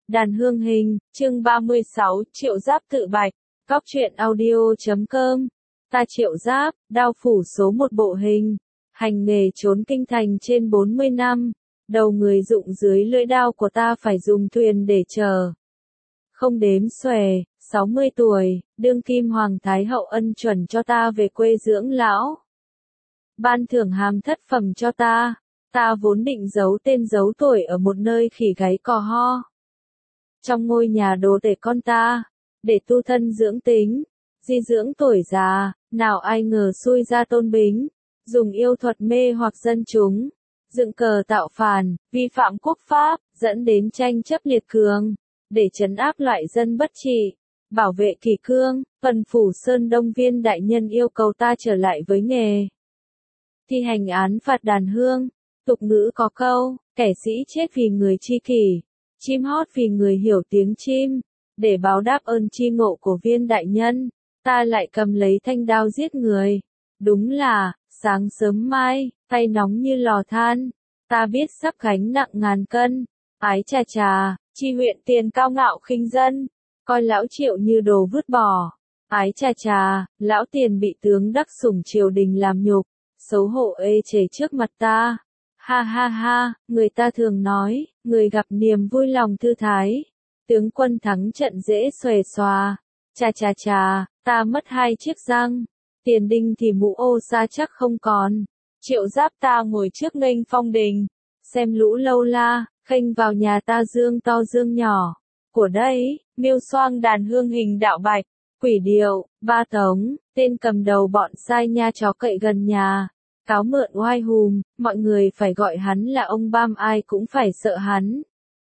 Đàn hương hình, chương 36, Triệu Giáp tự bạch, Cóc truyện audio.com. Ta Triệu Giáp, đao phủ số một bộ hình, hành nghề trốn kinh thành trên 40 năm, đầu người rụng dưới lưỡi đao của ta phải dùng thuyền để chờ. Không đếm xuể, 60 tuổi, đương kim hoàng thái hậu ân chuẩn cho ta về quê dưỡng lão. Ban thưởng hàm thất phẩm cho ta vốn định giấu tên giấu tuổi ở một nơi khỉ gáy cò ho. Trong ngôi nhà đồ tể con ta, để tu thân dưỡng tính, di dưỡng tuổi già, nào ai ngờ xui ra Tôn Bính, dùng yêu thuật mê hoặc dân chúng, dựng cờ tạo phản, vi phạm quốc pháp, dẫn đến tranh chấp liệt cường, để trấn áp loại dân bất trị, bảo vệ kỷ cương. Phần phủ Sơn Đông Viên đại nhân yêu cầu ta trở lại với nghề thi hành án phạt đàn hương. Tục ngữ có câu, kẻ sĩ chết vì người tri kỷ, chim hót vì người hiểu tiếng chim. Để báo đáp ơn tri ngộ của Viên đại nhân, ta lại cầm lấy thanh đao giết người. Đúng là, sáng sớm mai, tay nóng như lò than, ta biết sắp gánh nặng ngàn cân. Ái chà chà, chi huyện tiền cao ngạo khinh dân, coi lão Triệu như đồ vứt bỏ. Ái chà chà, lão tiền bị tướng đắc sủng triều đình làm nhục, xấu hổ ê chề trước mặt ta. Ha ha ha, người ta thường nói, người gặp niềm vui lòng thư thái, tướng quân thắng trận dễ xuề xòa. Chà chà chà, ta mất 2 chiếc răng, tiền đinh thì mũ ô sa chắc không còn. Triệu Giáp ta ngồi trước nghênh phong đình, xem lũ lâu la, khênh vào nhà ta dương to dương nhỏ. Của đây, miêu xoang đàn hương hình đạo bạch, quỷ điệu, ba tống, tên cầm đầu bọn sai nha chó cậy gần nhà. Cáo mượn oai hùm, mọi người phải gọi hắn là ông Bam, ai cũng phải sợ hắn.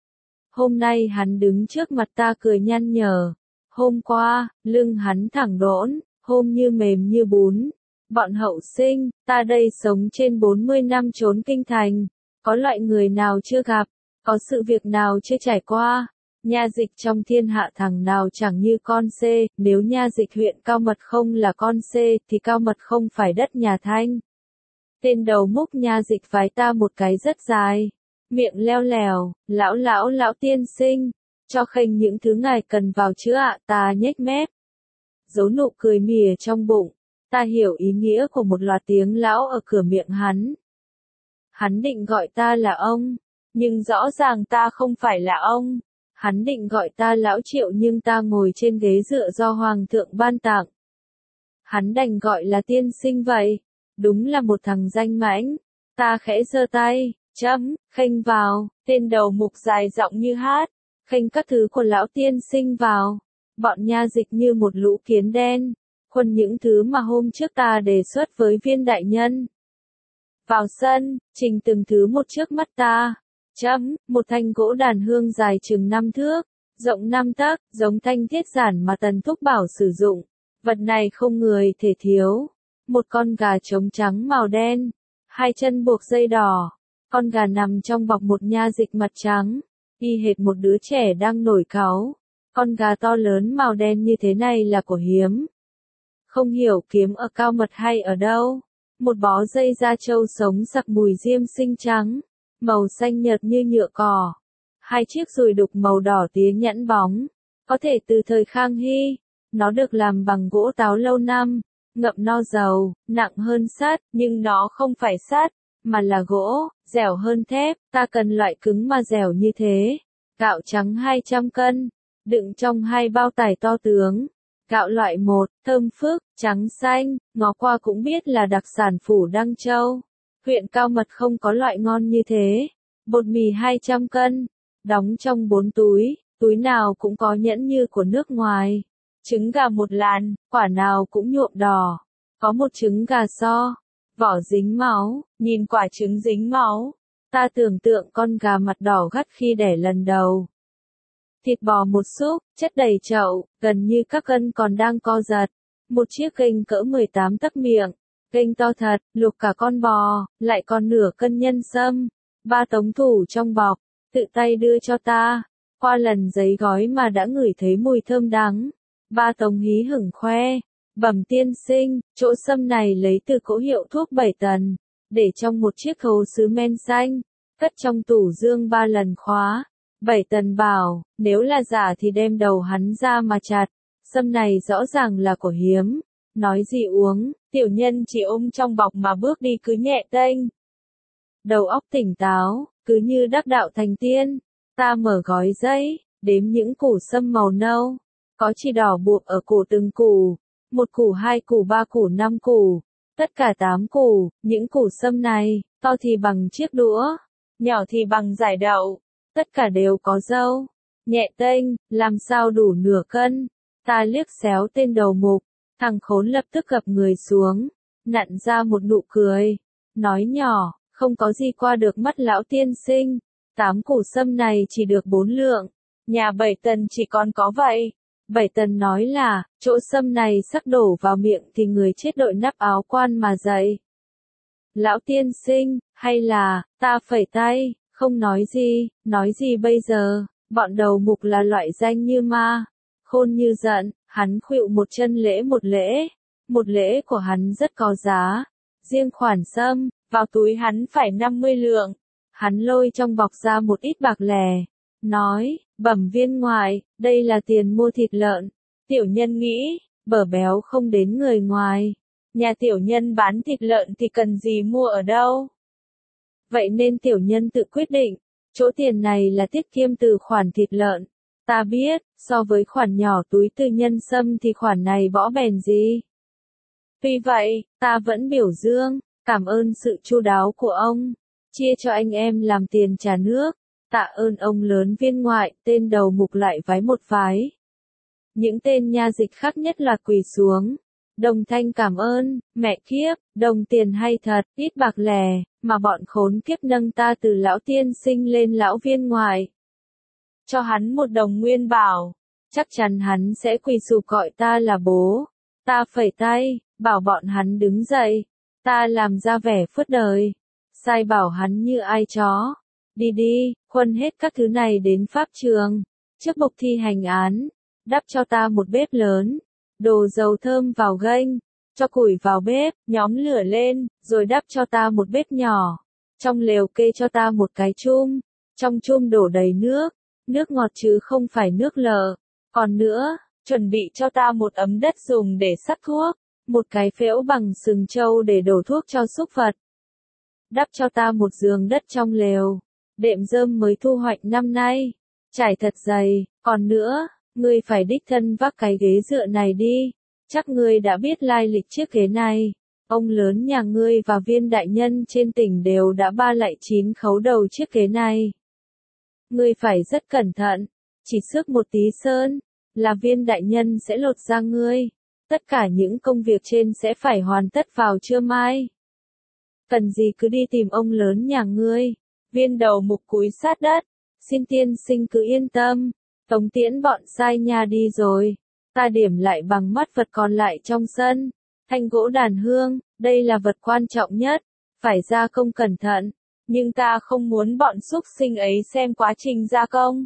Hôm nay hắn đứng trước mặt ta cười nhăn nhở. Hôm qua, lưng hắn thẳng đỗn, hôm như mềm như bún. Bọn hậu sinh, ta đây sống trên 40 năm trốn kinh thành, có loại người nào chưa gặp, có sự việc nào chưa trải qua. Nha dịch trong thiên hạ thằng nào chẳng như con C, nếu nha dịch huyện Cao Mật không là con C, thì Cao Mật không phải đất nhà Thanh. Tên đầu múc nha dịch phái ta một cái rất dài, miệng leo lèo, lão tiên sinh, cho khênh những thứ ngài cần vào chứ ạ. Ta nhếch mép, giấu nụ cười mỉa trong bụng. Ta hiểu ý nghĩa của một loạt tiếng lão ở cửa miệng hắn. Hắn định gọi ta là ông, nhưng rõ ràng ta không phải là ông. Hắn định gọi ta lão Triệu nhưng ta ngồi trên ghế dựa do hoàng thượng ban tặng. Hắn đành gọi là tiên sinh vậy. Đúng là một thằng danh mãnh. Ta khẽ giơ tay, khênh vào. Tên đầu mục dài giọng như hát, khênh các thứ của lão tiên sinh vào. Bọn nha dịch như một lũ kiến đen, khuân những thứ mà hôm trước ta đề xuất với Viên đại nhân. Vào sân, trình từng thứ một trước mắt ta. Một thanh gỗ đàn hương dài chừng 5 thước, rộng 5 tấc, giống thanh thiết giản mà Tần Thúc bảo sử dụng. Vật này không người thể thiếu. Một con gà trống trắng màu đen, 2 chân buộc dây đỏ. Con gà nằm trong bọc một nha dịch mặt trắng, y hệt một đứa trẻ đang nổi cáu. Con gà to lớn màu đen như thế này là của hiếm. Không hiểu kiếm ở Cao Mật hay ở đâu. Một bó dây da trâu sống sặc mùi diêm sinh trắng, màu xanh nhợt như nhựa cỏ. 2 chiếc dùi đục màu đỏ tía nhẵn bóng, có thể từ thời Khang Hy. Nó được làm bằng gỗ táo lâu năm, ngậm no dầu, nặng hơn sắt, nhưng nó không phải sắt, mà là gỗ, dẻo hơn thép. Ta cần loại cứng mà dẻo như thế. Gạo trắng 200 cân, đựng trong 2 bao tải to tướng. Gạo loại 1, thơm phức, trắng xanh, ngó qua cũng biết là đặc sản phủ Đăng Châu. Huyện Cao Mật không có loại ngon như thế. Bột mì 200 cân, đóng trong 4 túi, túi nào cũng có nhẫn như của nước ngoài. Trứng gà 1 làn, quả nào cũng nhuộm đỏ. Có một trứng gà so, vỏ dính máu, nhìn quả trứng dính máu. Ta tưởng tượng con gà mặt đỏ gắt khi đẻ lần đầu. Thịt bò 1 xúc, chất đầy chậu, gần như các gân còn đang co giật. Một chiếc kênh cỡ 18 tấc miệng, kênh to thật, luộc cả con bò, lại còn nửa cân nhân sâm. 3 tống thủ trong bọc, tự tay đưa cho ta. Qua lần giấy gói mà đã ngửi thấy mùi thơm đắng. 3 tống hí hửng khoe, bẩm tiên sinh, chỗ sâm này lấy từ cỗ hiệu thuốc 7 tần, để trong một chiếc thố sứ men xanh, cất trong tủ dương 3 lần khóa. Bảy Tần bảo, nếu là giả thì đem đầu hắn ra mà chặt, sâm này rõ ràng là của hiếm, nói gì uống, tiểu nhân chỉ ôm trong bọc mà bước đi cứ nhẹ tênh. Đầu óc tỉnh táo, cứ như đắc đạo thành tiên, ta mở gói giấy, đếm những củ sâm màu nâu, có chỉ đỏ buộc ở cổ từng củ, một củ, hai củ, ba củ, năm củ, tất cả 8 củ, những củ sâm này, to thì bằng chiếc đũa, nhỏ thì bằng giải đậu, tất cả đều có dâu, nhẹ tênh, làm sao đủ nửa cân. Ta liếc xéo tên đầu mục, thằng khốn lập tức gập người xuống, nặn ra một nụ cười, nói nhỏ, không có gì qua được mắt lão tiên sinh, 8 củ sâm này chỉ được 4 lượng, nhà Bảy Tần chỉ còn có vậy. Bảy Tần nói là, chỗ sâm này sắc đổ vào miệng thì người chết đội nắp áo quan mà dậy. Lão tiên sinh, hay là, ta phẩy tay, không nói gì bây giờ, bọn đầu mục là loại danh như ma, khôn như giận, hắn khuỵu một chân lễ một lễ của hắn rất có giá, riêng khoản sâm, vào túi hắn phải 50 lượng, hắn lôi trong bọc ra một ít bạc lẻ, nói, bẩm viên ngoại, đây là tiền mua thịt lợn, tiểu nhân nghĩ, bở béo không đến người ngoài, nhà tiểu nhân bán thịt lợn thì cần gì mua ở đâu. Vậy nên tiểu nhân tự quyết định, chỗ tiền này là tiết kiệm từ khoản thịt lợn, ta biết, so với khoản nhỏ túi tư nhân sâm thì khoản này bỏ bèn gì. Tuy vậy, ta vẫn biểu dương, cảm ơn sự chu đáo của ông, chia cho anh em làm tiền trà nước, tạ ơn ông lớn viên ngoại, tên đầu mục lại vái một vái. Những tên nha dịch khác nhất là quỳ xuống. Đồng thanh cảm ơn, mẹ kiếp, đồng tiền hay thật, ít bạc lẻ, mà bọn khốn kiếp nâng ta từ lão tiên sinh lên lão viên ngoại. Cho hắn một đồng nguyên bảo, chắc chắn hắn sẽ quỳ sụp gọi ta là bố. Ta phẩy tay, bảo bọn hắn đứng dậy, ta làm ra vẻ phớt đời, sai bảo hắn như ai chó. Đi đi, khuân hết các thứ này đến pháp trường, trước bục thi hành án, đắp cho ta một bếp lớn. Đồ dầu thơm vào ganh, cho củi vào bếp, nhóm lửa lên, rồi đắp cho ta một bếp nhỏ. Trong lều kê cho ta một cái chum, trong chum đổ đầy nước ngọt chứ không phải nước lợ. Còn nữa, chuẩn bị cho ta một ấm đất dùng để sắt thuốc, một cái phễu bằng sừng trâu để đổ thuốc cho súc vật. Đắp cho ta một giường đất trong lều, đệm rơm mới thu hoạch năm nay, trải thật dày, còn nữa. Ngươi phải đích thân vác cái ghế dựa này đi, chắc ngươi đã biết lai lịch chiếc ghế này. Ông lớn nhà ngươi và viên đại nhân trên tỉnh đều đã 3 lại 9 khấu đầu chiếc ghế này. Ngươi phải rất cẩn thận, chỉ xước một tí sơn, là viên đại nhân sẽ lột da ngươi. Tất cả những công việc trên sẽ phải hoàn tất vào trưa mai. Cần gì cứ đi tìm ông lớn nhà ngươi. Viên đầu mục cúi sát đất, xin tiên sinh cứ yên tâm. Tống tiễn bọn sai nha đi rồi, ta điểm lại bằng mắt vật còn lại trong sân, thanh gỗ đàn hương, đây là vật quan trọng nhất, phải gia công cẩn thận, nhưng ta không muốn bọn súc sinh ấy xem quá trình gia công.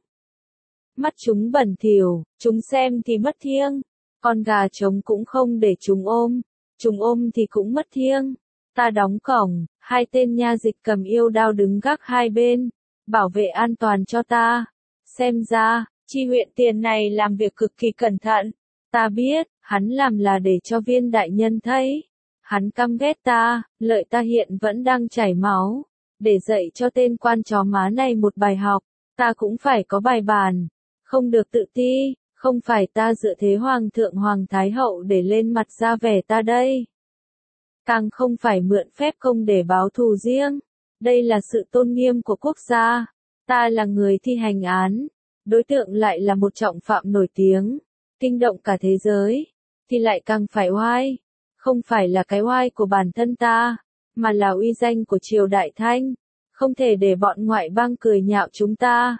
Mắt chúng bẩn thỉu, chúng xem thì mất thiêng, con gà trống cũng không để chúng ôm thì cũng mất thiêng. Ta đóng cổng, 2 tên nha dịch cầm yêu đao đứng gác hai bên, bảo vệ an toàn cho ta. Xem ra, Chi huyện tiền này làm việc cực kỳ cẩn thận. Ta biết, hắn làm là để cho viên đại nhân thấy. Hắn căm ghét ta, lợi ta hiện vẫn đang chảy máu. Để dạy cho tên quan chó má này một bài học, ta cũng phải có bài bản. Không được tự ti, không phải ta dựa thế hoàng thượng hoàng thái hậu để lên mặt ra vẻ ta đây. Càng không phải mượn phép công để báo thù riêng. Đây là sự tôn nghiêm của quốc gia. Ta là người thi hành án. Đối tượng lại là một trọng phạm nổi tiếng, kinh động cả thế giới, thì lại càng phải oai. Không phải là cái oai của bản thân ta, mà là uy danh của triều Đại Thanh. Không thể để bọn ngoại bang cười nhạo chúng ta.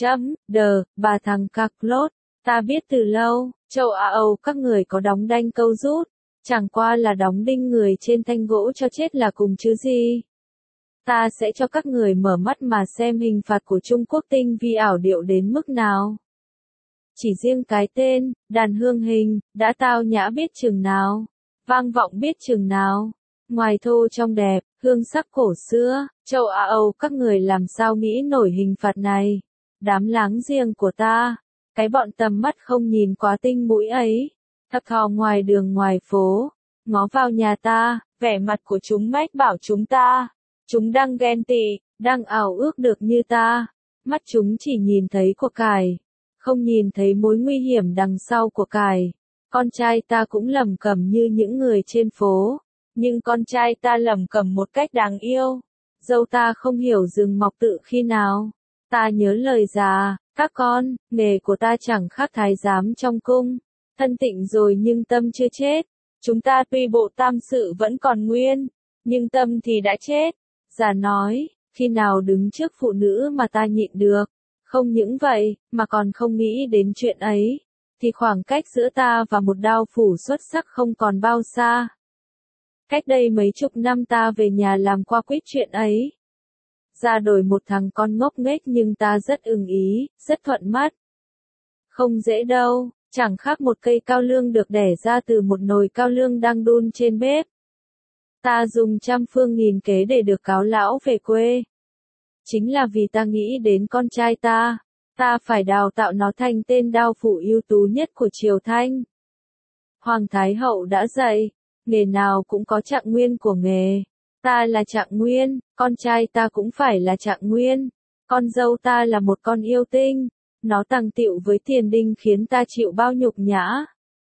Bà thằng Carlos, ta biết từ lâu, châu Á Âu các người có đóng đanh câu rút, chẳng qua là đóng đinh người trên thanh gỗ cho chết là cùng chứ gì. Ta sẽ cho các người mở mắt mà xem hình phạt của Trung Quốc tinh vi ảo điệu đến mức nào. Chỉ riêng cái tên, đàn hương hình, đã tao nhã biết chừng nào, vang vọng biết chừng nào. Ngoài thô trong đẹp, hương sắc cổ xưa, châu Á Âu các người làm sao nghĩ nổi hình phạt này. đám láng giềng của ta, cái bọn tầm mắt không nhìn quá tinh mũi ấy, thập thò ngoài đường ngoài phố, ngó vào nhà ta, vẻ mặt của chúng mách bảo chúng đang ghen tị, đang ảo ước được như ta, mắt chúng chỉ nhìn thấy của cải, không nhìn thấy mối nguy hiểm đằng sau của cải. Con trai ta cũng lẩm cẩm như những người trên phố, nhưng con trai ta lẩm cẩm một cách đáng yêu. Dâu ta không hiểu rừng mọc tự khi nào. Ta nhớ lời già, các con, nghề của ta chẳng khác thái giám trong cung. Thân tịnh rồi nhưng tâm chưa chết. Chúng ta tuy bộ tam sự vẫn còn nguyên, nhưng tâm thì đã chết. Già nói, khi nào đứng trước phụ nữ mà ta nhịn được. Không những vậy, mà còn không nghĩ đến chuyện ấy, thì khoảng cách giữa ta và một đao phủ xuất sắc không còn bao xa. Cách đây mấy chục năm ta về nhà làm qua quyết chuyện ấy. Ra đổi một thằng con ngốc nghếch nhưng ta rất ưng ý, rất thuận mắt. Không dễ đâu, chẳng khác một cây cao lương được đẻ ra từ một nồi cao lương đang đun trên bếp. Ta dùng trăm phương nghìn kế để được cáo lão về quê. Chính là vì ta nghĩ đến con trai ta phải đào tạo nó thành tên đao phủ ưu tú nhất của Triều Thanh. Hoàng Thái Hậu đã dạy, nghề nào cũng có trạng nguyên của nghề. Ta là trạng nguyên, con trai ta cũng phải là trạng nguyên. Con dâu ta là một con yêu tinh, nó tằng tịu với Tiền Đinh khiến ta chịu bao nhục nhã.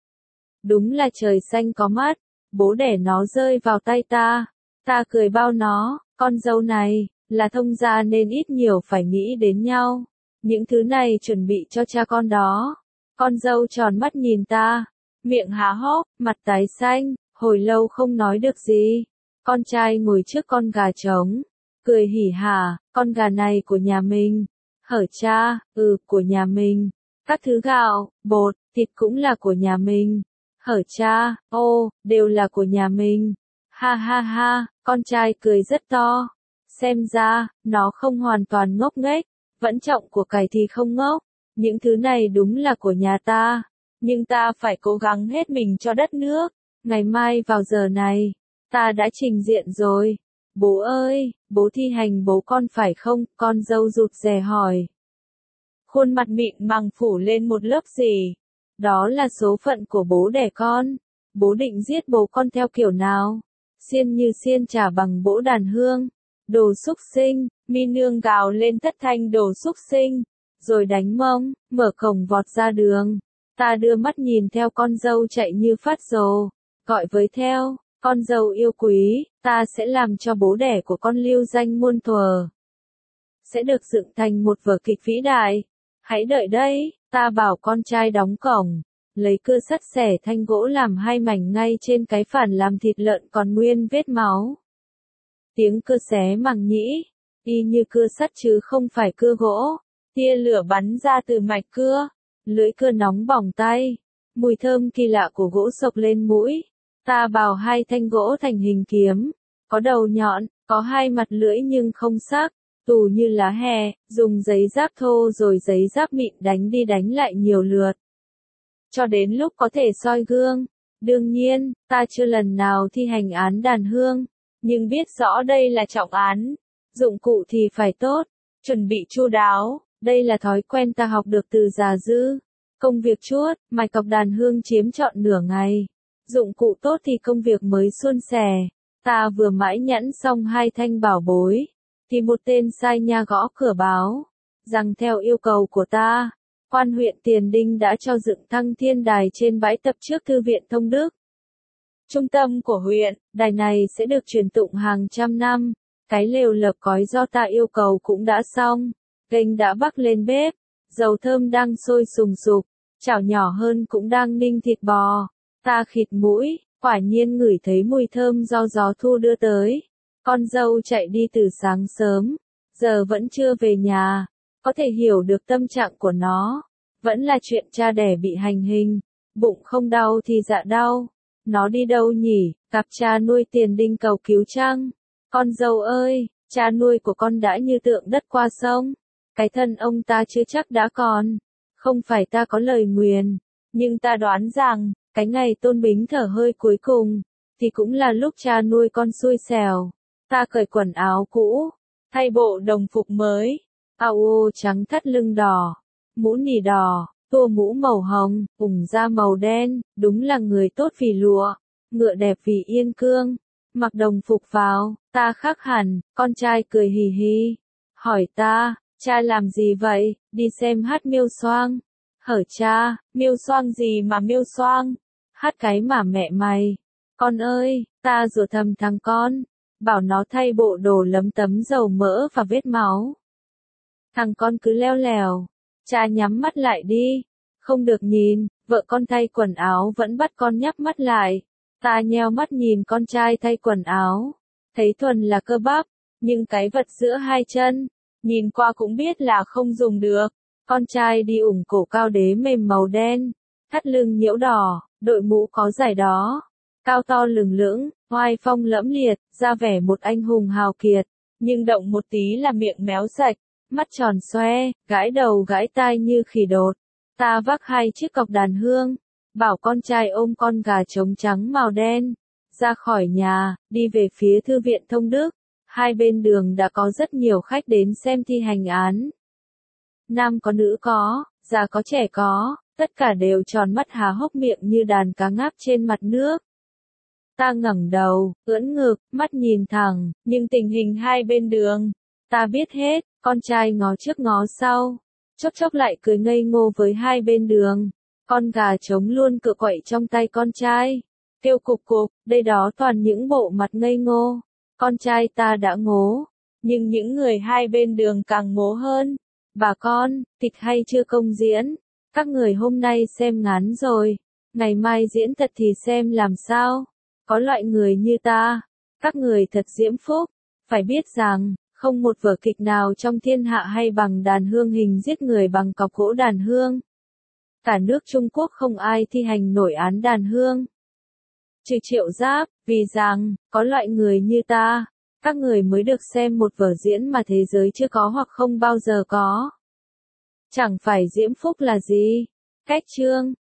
Đúng là trời xanh có mắt, bố đẻ nó rơi vào tay ta. Ta cười bao nó, con dâu này là thông gia nên ít nhiều phải nghĩ đến nhau. Những thứ này chuẩn bị cho cha con đó. Con dâu tròn mắt nhìn ta, miệng há hốc, mặt tái xanh, hồi lâu không nói được gì. Con trai ngồi trước con gà trống, cười hỉ hả, con gà này của nhà mình. Hở cha, của nhà mình. Các thứ gạo, bột, thịt cũng là của nhà mình. Hở cha, đều là của nhà mình. Ha ha ha, con trai cười rất to. Xem ra, nó không hoàn toàn ngốc nghếch, vẫn trọng của cải thì không ngốc. Những thứ này đúng là của nhà ta, nhưng ta phải cố gắng hết mình cho đất nước. Ngày mai vào giờ này, ta đã trình diện rồi. Bố ơi, bố thi hành bố con phải không? Con dâu rụt rè hỏi. Khuôn mặt mịn màng phủ lên một lớp gì. Đó là số phận của bố đẻ con. Bố định giết bố con theo kiểu nào? Xiên như xiên trả bằng bỗ đàn hương. Đồ xúc sinh, mi nương gào lên thất thanh đồ xúc sinh, rồi đánh mông, mở cổng vọt ra đường. Ta đưa mắt nhìn theo con dâu chạy như phát rồ, gọi với theo, con dâu yêu quý, ta sẽ làm cho bố đẻ của con lưu danh muôn thuở. Sẽ được dựng thành một vở kịch vĩ đại. Hãy đợi đấy, ta bảo con trai đóng cổng, lấy cưa sắt xẻ thanh gỗ làm hai mảnh ngay trên cái phản làm thịt lợn còn nguyên vết máu. Tiếng cưa xé màng nhĩ, y như cưa sắt chứ không phải cưa gỗ. Tia lửa bắn ra từ mạch cưa, lưỡi cưa nóng bỏng tay, mùi thơm kỳ lạ của gỗ xộc lên mũi. Ta bào hai thanh gỗ thành hình kiếm, có đầu nhọn, có hai mặt lưỡi nhưng không sắc, tù như lá hè, dùng giấy giáp thô rồi giấy giáp mịn đánh đi đánh lại nhiều lượt. Cho đến lúc có thể soi gương. Đương nhiên, ta chưa lần nào thi hành án đàn hương, nhưng biết rõ đây là trọng án. Dụng cụ thì phải tốt, chuẩn bị chu đáo, đây là thói quen ta học được từ già dư. Công việc chuốt, mài cọc đàn hương chiếm trọn nửa ngày. Dụng cụ tốt thì công việc mới suôn sẻ. Ta vừa mãi nhẵn xong hai thanh bảo bối, thì một tên sai nha gõ cửa báo, rằng theo yêu cầu của ta, quan huyện Tiền Đinh đã cho dựng thăng thiên đài trên bãi tập trước thư viện Thông Đức. Trung tâm của huyện, đài này sẽ được truyền tụng hàng trăm năm. Cái lều lợp cói do ta yêu cầu cũng đã xong. Ganh đã bắc lên bếp, dầu thơm đang sôi sùng sục, chảo nhỏ hơn cũng đang ninh thịt bò. Ta khịt mũi, quả nhiên ngửi thấy mùi thơm do gió thu đưa tới. Con dâu chạy đi từ sáng sớm, giờ vẫn chưa về nhà. Có thể hiểu được tâm trạng của nó. Vẫn là chuyện cha đẻ bị hành hình, bụng không đau thì dạ đau. Nó đi đâu nhỉ? Gặp cha nuôi Tiền Đinh cầu cứu chăng? Con dâu ơi, cha nuôi của con đã như tượng đất qua sông. Cái thân ông ta chưa chắc đã còn. Không phải ta có lời nguyền, nhưng ta đoán rằng, cái ngày Tôn Bính thở hơi cuối cùng, thì cũng là lúc cha nuôi con xui xẻo. Ta cởi quần áo cũ, thay bộ đồng phục mới, Ao trắng thắt lưng đỏ, mũ nỉ đỏ, tua mũ màu hồng, ủng da màu đen, đúng là người tốt vì lụa, ngựa đẹp vì yên cương. Mặc đồng phục vào, ta khác hẳn, con trai cười hì hì. Hỏi ta, cha làm gì vậy, đi xem hát miêu xoang. Hở cha, miêu xoang gì mà miêu xoang? Hát cái mà mẹ mày. Con ơi, ta rủa thầm thằng con, bảo nó thay bộ đồ lấm tấm dầu mỡ và vết máu. Thằng con cứ leo lèo, cha nhắm mắt lại đi, không được nhìn, vợ con thay quần áo vẫn bắt con nhắm mắt lại. Ta nheo mắt nhìn con trai thay quần áo, thấy thuần là cơ bắp, nhưng cái vật giữa hai chân, nhìn qua cũng biết là không dùng được. Con trai đi ủng cổ cao đế mềm màu đen, thắt lưng nhiễu đỏ, đội mũ có giải đó, cao to lừng lững, oai phong lẫm liệt, ra vẻ một anh hùng hào kiệt, nhưng động một tí là miệng méo sạch, mắt tròn xoe, gãi đầu gãi tai như khỉ đột. Ta vác 2 chiếc cọc đàn hương, bảo con trai ôm con gà trống trắng màu đen, ra khỏi nhà, đi về phía thư viện Thông Đức. Hai bên đường đã có rất nhiều khách đến xem thi hành án. Nam có nữ có, già có trẻ có, tất cả đều tròn mắt há hốc miệng như đàn cá ngáp trên mặt nước. Ta ngẩng đầu, ưỡn ngực, mắt nhìn thẳng, nhưng tình hình hai bên đường, ta biết hết. Con trai ngó trước ngó sau, chốc chốc lại cười ngây ngô với hai bên đường. Con gà trống luôn cựa quậy trong tay con trai, kêu cục cục, đây đó toàn những bộ mặt ngây ngô. Con trai ta đã ngố, nhưng những người hai bên đường càng ngố hơn. Bà con, kịch hay chưa công diễn? Các người hôm nay xem ngắn rồi, ngày mai diễn thật thì xem làm sao? Có loại người như ta, các người thật diễm phúc, phải biết rằng, không một vở kịch nào trong thiên hạ hay bằng đàn hương hình giết người bằng cọc gỗ đàn hương. Cả nước Trung Quốc không ai thi hành nổi án đàn hương. Trừ Triệu Giáp, vì rằng, có loại người như ta, các người mới được xem một vở diễn mà thế giới chưa có hoặc không bao giờ có. Chẳng phải diễm phúc là gì? Cách chương